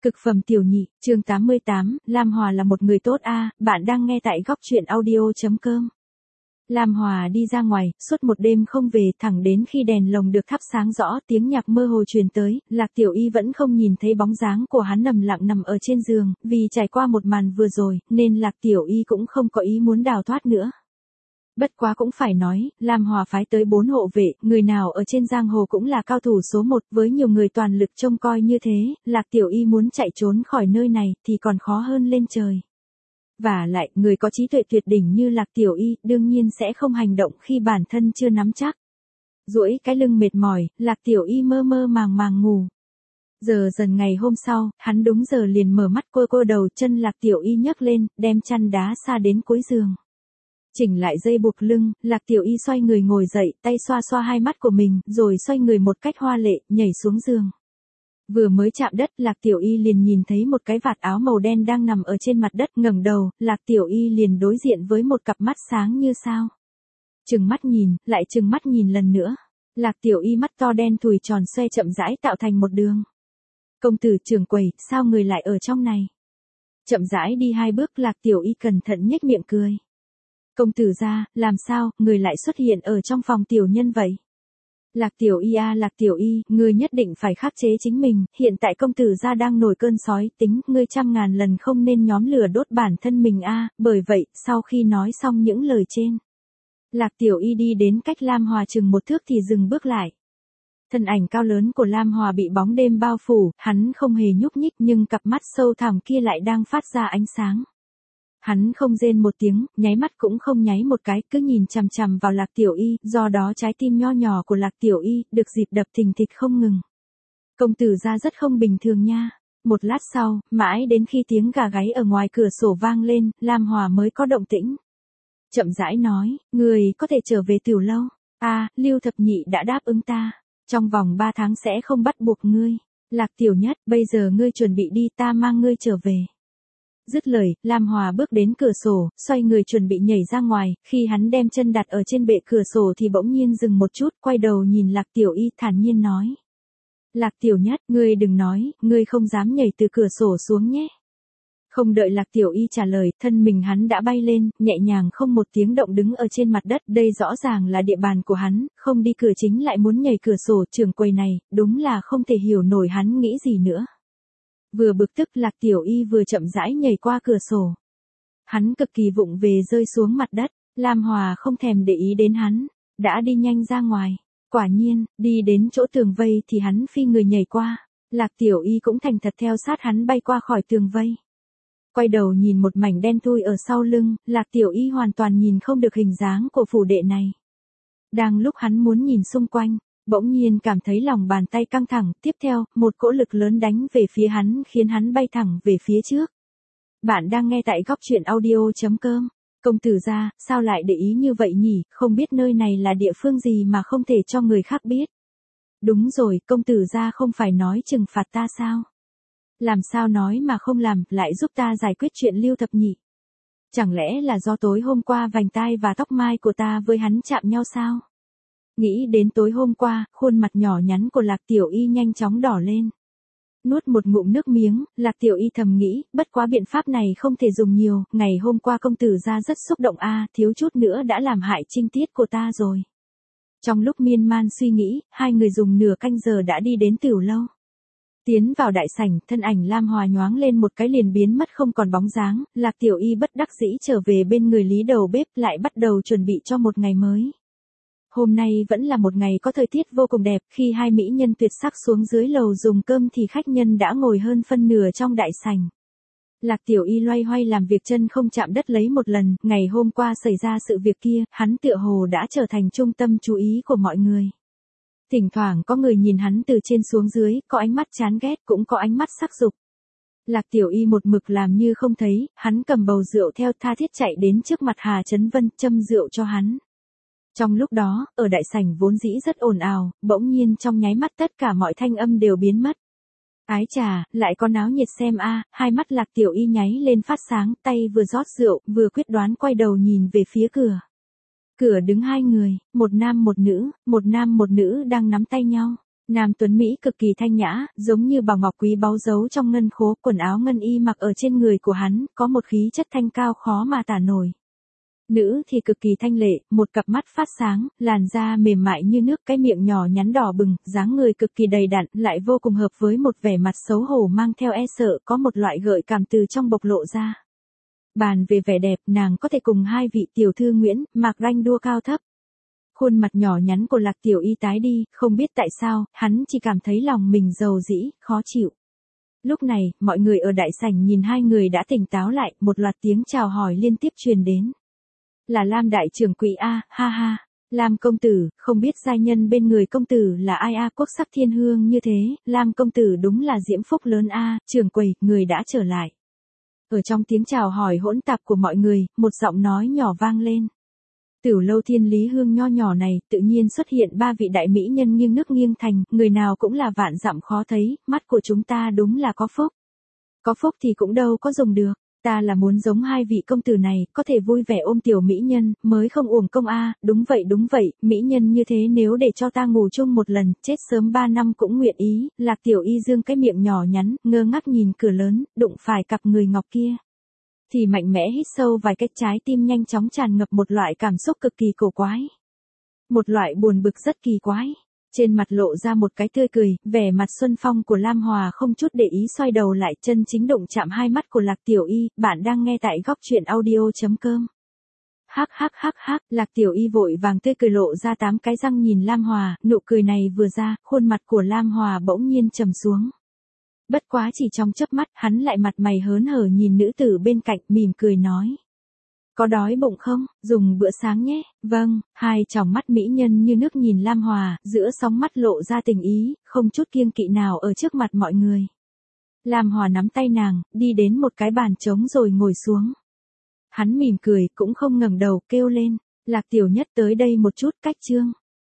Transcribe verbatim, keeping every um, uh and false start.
Cực phẩm tiểu nhị, chương tám mươi tám, Lam Hòa là một người tốt a, bạn đang nghe tại góc truyện audio chấm com. Lam Hòa đi ra ngoài, suốt một đêm không về, thẳng đến khi đèn lồng được thắp sáng rõ, tiếng nhạc mơ hồ truyền tới, Lạc Tiểu Y vẫn không nhìn thấy bóng dáng của hắn nằm lặng nằm ở trên giường, vì trải qua một màn vừa rồi, nên Lạc Tiểu Y cũng không có ý muốn đào thoát nữa. Bất quá cũng phải nói, Lam Hòa phái tới bốn hộ vệ, người nào ở trên giang hồ cũng là cao thủ số một, với nhiều người toàn lực trông coi như thế, Lạc Tiểu Y muốn chạy trốn khỏi nơi này thì còn khó hơn lên trời. Và lại, người có trí tuệ tuyệt đỉnh như Lạc Tiểu Y, đương nhiên sẽ không hành động khi bản thân chưa nắm chắc. Duỗi cái lưng mệt mỏi, Lạc Tiểu Y mơ mơ màng màng ngủ. Giờ dần ngày hôm sau, hắn đúng giờ liền mở mắt, cô cô đầu, chân Lạc Tiểu Y nhấc lên, đem chăn đá xa đến cuối giường. Chỉnh lại dây buộc lưng, Lạc Tiểu Y xoay người ngồi dậy, tay xoa xoa hai mắt của mình, rồi xoay người một cách hoa lệ, nhảy xuống giường. Vừa mới chạm đất, Lạc Tiểu Y liền nhìn thấy một cái vạt áo màu đen đang nằm ở trên mặt đất, ngẩng đầu, Lạc Tiểu Y liền đối diện với một cặp mắt sáng như sao. Trừng mắt nhìn, lại trừng mắt nhìn lần nữa. Lạc Tiểu Y mắt to đen thùi tròn xoe chậm rãi tạo thành một đường. Công tử trưởng quầy, sao người lại ở trong này? Chậm rãi đi hai bước, Lạc Tiểu Y cẩn thận nhếch miệng cười. Công tử gia, làm sao, người lại xuất hiện ở trong phòng tiểu nhân vậy? Lạc Tiểu Y a, Lạc Tiểu Y, ngươi nhất định phải khắc chế chính mình, hiện tại công tử gia đang nổi cơn sói tính, ngươi trăm ngàn lần không nên nhóm lửa đốt bản thân mình a, bởi vậy, sau khi nói xong những lời trên, Lạc Tiểu Y đi đến cách Lam Hòa chừng một thước thì dừng bước lại. Thân ảnh cao lớn của Lam Hòa bị bóng đêm bao phủ, hắn không hề nhúc nhích nhưng cặp mắt sâu thẳm kia lại đang phát ra ánh sáng. Hắn không rên một tiếng, nháy mắt cũng không nháy một cái, cứ nhìn chằm chằm vào Lạc Tiểu Y, do đó trái tim nho nhỏ của Lạc Tiểu Y được dịp đập thình thịch không ngừng. Công tử gia rất không bình thường nha. Một lát sau, mãi đến khi tiếng gà gáy ở ngoài cửa sổ vang lên, Lam Hòa mới có động tĩnh. Chậm rãi nói, người có thể trở về tiểu lâu. À, Lưu Thập Nhị đã đáp ứng ta. Trong vòng ba tháng sẽ không bắt buộc ngươi. Lạc Tiểu Nhất, bây giờ ngươi chuẩn bị đi, ta mang ngươi trở về. Dứt lời, Lam Hòa bước đến cửa sổ, xoay người chuẩn bị nhảy ra ngoài, khi hắn đem chân đặt ở trên bệ cửa sổ thì bỗng nhiên dừng một chút, quay đầu nhìn Lạc Tiểu Y thản nhiên nói. Lạc Tiểu Nhất, ngươi đừng nói, ngươi không dám nhảy từ cửa sổ xuống nhé. Không đợi Lạc Tiểu Y trả lời, thân mình hắn đã bay lên, nhẹ nhàng không một tiếng động đứng ở trên mặt đất, đây rõ ràng là địa bàn của hắn, không đi cửa chính lại muốn nhảy cửa sổ, trưởng quầy này, đúng là không thể hiểu nổi hắn nghĩ gì nữa. Vừa bực tức, Lạc Tiểu Y vừa chậm rãi nhảy qua cửa sổ. Hắn cực kỳ vụng về rơi xuống mặt đất, Lam Hòa không thèm để ý đến hắn, đã đi nhanh ra ngoài. Quả nhiên, đi đến chỗ tường vây thì hắn phi người nhảy qua, Lạc Tiểu Y cũng thành thật theo sát hắn bay qua khỏi tường vây. Quay đầu nhìn một mảnh đen thui ở sau lưng, Lạc Tiểu Y hoàn toàn nhìn không được hình dáng của phủ đệ này. Đang lúc hắn muốn nhìn xung quanh, bỗng nhiên cảm thấy lòng bàn tay căng thẳng, tiếp theo, một cỗ lực lớn đánh về phía hắn khiến hắn bay thẳng về phía trước. Bạn đang nghe tại góc truyện audio chấm com. Công tử gia, sao lại để ý như vậy nhỉ, không biết nơi này là địa phương gì mà không thể cho người khác biết. Đúng rồi, công tử gia không phải nói trừng phạt ta sao? Làm sao nói mà không làm, lại giúp ta giải quyết chuyện Lưu Thập Nhị. Chẳng lẽ là do tối hôm qua vành tai và tóc mai của ta với hắn chạm nhau sao? Nghĩ đến tối hôm qua, khuôn mặt nhỏ nhắn của Lạc Tiểu Y nhanh chóng đỏ lên. Nuốt một ngụm nước miếng, Lạc Tiểu Y thầm nghĩ, bất quá biện pháp này không thể dùng nhiều, ngày hôm qua công tử gia rất xúc động a, thiếu chút nữa đã làm hại trinh tiết của ta rồi. Trong lúc miên man suy nghĩ, hai người dùng nửa canh giờ đã đi đến tiểu lâu. Tiến vào đại sảnh, thân ảnh Lam Hòa nhoáng lên một cái liền biến mất không còn bóng dáng, Lạc Tiểu Y bất đắc dĩ trở về bên người Lý đầu bếp lại bắt đầu chuẩn bị cho một ngày mới. Hôm nay vẫn là một ngày có thời tiết vô cùng đẹp, khi hai mỹ nhân tuyệt sắc xuống dưới lầu dùng cơm thì khách nhân đã ngồi hơn phân nửa trong đại sảnh. Lạc Tiểu Y loay hoay làm việc chân không chạm đất lấy một lần, ngày hôm qua xảy ra sự việc kia, hắn tựa hồ đã trở thành trung tâm chú ý của mọi người. Thỉnh thoảng có người nhìn hắn từ trên xuống dưới, có ánh mắt chán ghét, cũng có ánh mắt sắc dục. Lạc Tiểu Y một mực làm như không thấy, hắn cầm bầu rượu theo tha thiết chạy đến trước mặt Hà Chấn Vân, châm rượu cho hắn. Trong lúc đó, ở đại sảnh vốn dĩ rất ồn ào, bỗng nhiên trong nháy mắt tất cả mọi thanh âm đều biến mất. Ái chà, lại có náo nhiệt xem a, hai mắt Lạc Tiểu Y nháy lên phát sáng, tay vừa rót rượu, vừa quyết đoán quay đầu nhìn về phía cửa. Cửa đứng hai người, một nam một nữ, một nam một nữ đang nắm tay nhau. Nam tuấn Mỹ cực kỳ thanh nhã, giống như bảo ngọc quý báu giấu trong ngân khố, quần áo ngân y mặc ở trên người của hắn, có một khí chất thanh cao khó mà tả nổi. Nữ thì cực kỳ thanh lệ, một cặp mắt phát sáng, làn da mềm mại như nước, cái miệng nhỏ nhắn đỏ bừng, dáng người cực kỳ đầy đặn, lại vô cùng hợp với một vẻ mặt xấu hổ mang theo e sợ, có một loại gợi cảm từ trong bộc lộ ra. Bàn về vẻ đẹp, nàng có thể cùng hai vị tiểu thư Nguyễn, Mạc Ranh đua cao thấp. Khuôn mặt nhỏ nhắn của Lạc Tiểu Y tái đi, không biết tại sao, hắn chỉ cảm thấy lòng mình dầu dĩ, khó chịu. Lúc này, mọi người ở đại sảnh nhìn hai người đã tỉnh táo lại, một loạt tiếng chào hỏi liên tiếp truyền đến. Là Lam đại trưởng quỹ a, ha ha. Lam công tử, không biết giai nhân bên người công tử là ai a, quốc sắc thiên hương như thế, Lam công tử đúng là diễm phúc lớn a, trưởng quầy, người đã trở lại. Ở trong tiếng chào hỏi hỗn tạp của mọi người, một giọng nói nhỏ vang lên. Tiểu lâu Thiên Lý Hương nho nhỏ này, tự nhiên xuất hiện ba vị đại mỹ nhân nghiêng nước nghiêng thành, người nào cũng là vạn dặm khó thấy, mắt của chúng ta đúng là có phúc. Có phúc thì cũng đâu có dùng được, ta là muốn giống hai vị công tử này, có thể vui vẻ ôm tiểu mỹ nhân, mới không uổng công a, đúng vậy đúng vậy, mỹ nhân như thế nếu để cho ta ngủ chung một lần, chết sớm ba năm cũng nguyện ý, Lạc Tiểu Y dương cái miệng nhỏ nhắn, ngơ ngác nhìn cửa lớn, đụng phải cặp người ngọc kia. Thì mạnh mẽ hít sâu vài cái, trái tim nhanh chóng tràn ngập một loại cảm xúc cực kỳ cổ quái. Một loại buồn bực rất kỳ quái. Trên mặt lộ ra một cái tươi cười, vẻ mặt xuân phong của Lam Hòa không chút để ý xoay đầu lại, chân chính đụng chạm hai mắt của Lạc Tiểu Y, bạn đang nghe tại góc truyện audio chấm com. Hắc hắc hắc hắc, Lạc Tiểu Y vội vàng tươi cười lộ ra tám cái răng nhìn Lam Hòa, nụ cười này vừa ra, khuôn mặt của Lam Hòa bỗng nhiên trầm xuống. Bất quá chỉ trong chớp mắt, hắn lại mặt mày hớn hở nhìn nữ tử bên cạnh, mỉm cười nói. Có đói bụng không, dùng bữa sáng nhé, vâng, hai tròng mắt mỹ nhân như nước nhìn Lam Hòa, giữa sóng mắt lộ ra tình ý, không chút kiêng kỵ nào ở trước mặt mọi người. Lam Hòa nắm tay nàng, đi đến một cái bàn trống rồi ngồi xuống. Hắn mỉm cười, cũng không ngẩng đầu, kêu lên, Lạc Tiểu Nhất tới đây một chút, cách chương.